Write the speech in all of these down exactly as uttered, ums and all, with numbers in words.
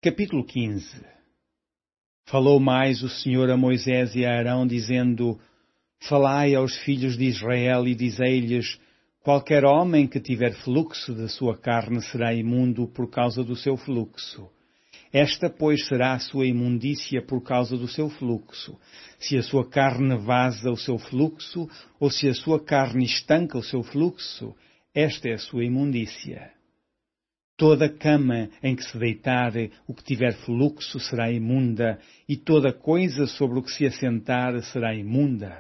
Capítulo quinze. Falou mais o Senhor a Moisés e a Arão, dizendo: Falai aos filhos de Israel e dizei-lhes: Qualquer homem que tiver fluxo da sua carne será imundo por causa do seu fluxo. Esta, pois, será a sua imundícia por causa do seu fluxo. Se a sua carne vaza o seu fluxo, ou se a sua carne estanca o seu fluxo, esta é a sua imundícia. Toda cama em que se deitar o que tiver fluxo será imunda, e toda coisa sobre o que se assentar será imunda.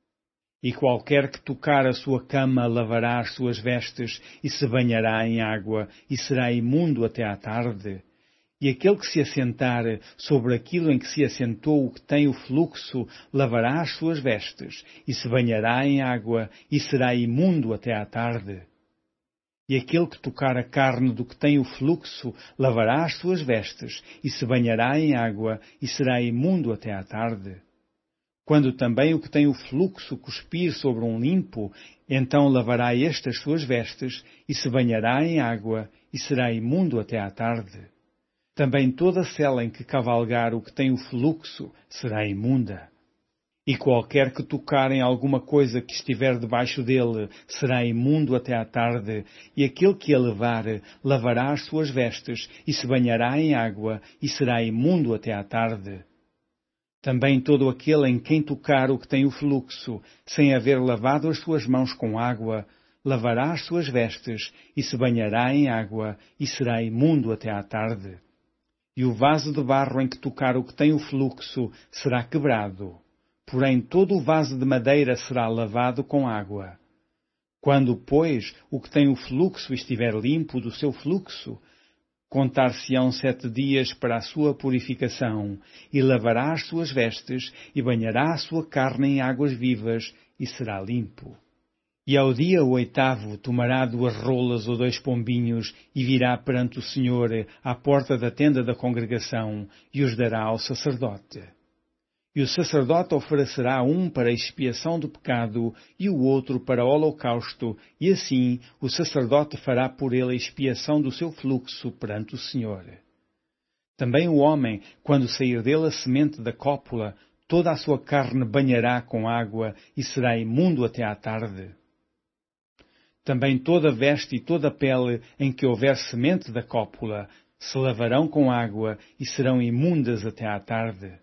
E qualquer que tocar a sua cama lavará as suas vestes, e se banhará em água, e será imundo até à tarde. E aquele que se assentar sobre aquilo em que se assentou o que tem o fluxo, lavará as suas vestes, e se banhará em água, e será imundo até à tarde. E aquele que tocar a carne do que tem o fluxo, lavará as suas vestes, e se banhará em água, e será imundo até à tarde. Quando também o que tem o fluxo cuspir sobre um limpo, então lavará este as suas vestes, e se banhará em água, e será imundo até à tarde. Também toda sela em que cavalgar o que tem o fluxo será imunda. E qualquer que tocar em alguma coisa que estiver debaixo dele será imundo até à tarde, e aquele que a levar lavará as suas vestes, e se banhará em água, e será imundo até à tarde. Também todo aquele em quem tocar o que tem o fluxo, sem haver lavado as suas mãos com água, lavará as suas vestes, e se banhará em água, e será imundo até à tarde. E o vaso de barro em que tocar o que tem o fluxo será quebrado. Porém, todo o vaso de madeira será lavado com água. Quando, pois, o que tem o fluxo estiver limpo do seu fluxo, contar-se-ão sete dias para a sua purificação, e lavará as suas vestes, e banhará a sua carne em águas vivas, e será limpo. E ao dia oitavo tomará duas rolas ou dois pombinhos, e virá perante o Senhor à porta da tenda da congregação, e os dará ao sacerdote. E o sacerdote oferecerá um para a expiação do pecado e o outro para o holocausto, e assim o sacerdote fará por ele a expiação do seu fluxo perante o Senhor. Também o homem, quando sair dele a semente da cópula, toda a sua carne banhará com água e será imundo até à tarde. Também toda veste e toda pele em que houver semente da cópula se lavarão com água e serão imundas até à tarde.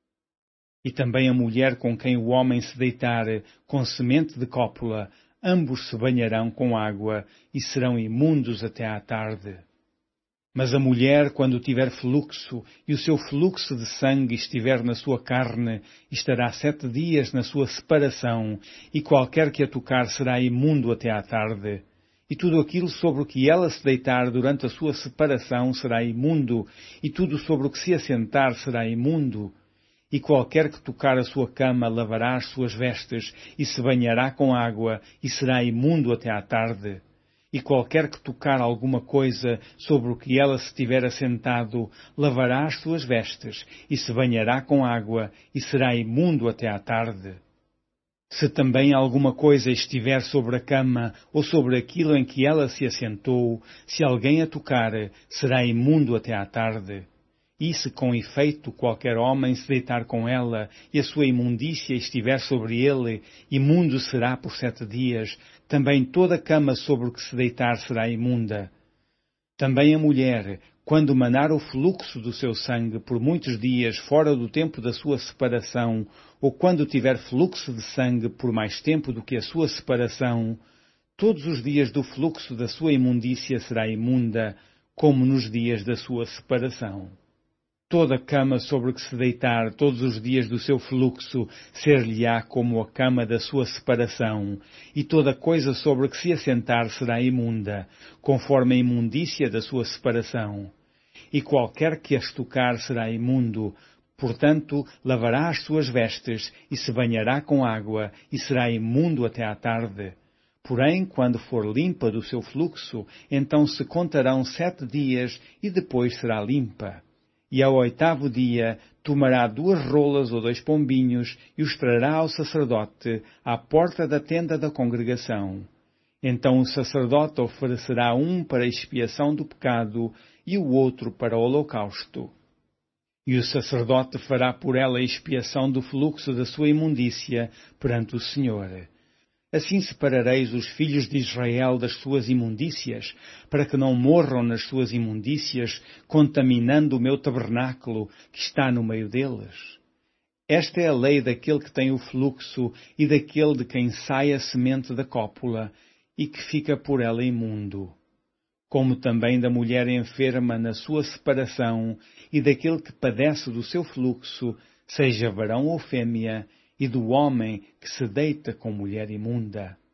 E também a mulher com quem o homem se deitar com semente de cópula, ambos se banharão com água e serão imundos até à tarde. Mas a mulher, quando tiver fluxo, e o seu fluxo de sangue estiver na sua carne, estará sete dias na sua separação, e qualquer que a tocar será imundo até à tarde. E tudo aquilo sobre o que ela se deitar durante a sua separação será imundo, e tudo sobre o que se assentar será imundo. E qualquer que tocar a sua cama lavará as suas vestes, e se banhará com água, e será imundo até à tarde. E qualquer que tocar alguma coisa sobre o que ela se tiver assentado, lavará as suas vestes, e se banhará com água, e será imundo até à tarde. Se também alguma coisa estiver sobre a cama, ou sobre aquilo em que ela se assentou, se alguém a tocar, será imundo até à tarde. E se com efeito qualquer homem se deitar com ela, e a sua imundícia estiver sobre ele, imundo será por sete dias, também toda a cama sobre o que se deitar será imunda. Também a mulher, quando manar o fluxo do seu sangue por muitos dias fora do tempo da sua separação, ou quando tiver fluxo de sangue por mais tempo do que a sua separação, todos os dias do fluxo da sua imundícia será imunda, como nos dias da sua separação. Toda a cama sobre que se deitar todos os dias do seu fluxo ser-lhe-á como a cama da sua separação, e toda coisa sobre que se assentar será imunda, conforme a imundícia da sua separação. E qualquer que as tocar será imundo, portanto lavará as suas vestes, e se banhará com água, e será imundo até à tarde. Porém, quando for limpa do seu fluxo, então se contarão sete dias, e depois será limpa. E ao oitavo dia tomará duas rolas ou dois pombinhos e os trará ao sacerdote à porta da tenda da congregação. Então o sacerdote oferecerá um para a expiação do pecado e o outro para o holocausto. E o sacerdote fará por ela expiação do fluxo da sua imundícia perante o Senhor. Assim separareis os filhos de Israel das suas imundícias, para que não morram nas suas imundícias, contaminando o meu tabernáculo que está no meio deles. Esta é a lei daquele que tem o fluxo e daquele de quem sai a semente da cópula e que fica por ela imundo, como também da mulher enferma na sua separação e daquele que padece do seu fluxo, seja varão ou fêmea, e do homem que se deita com mulher imunda.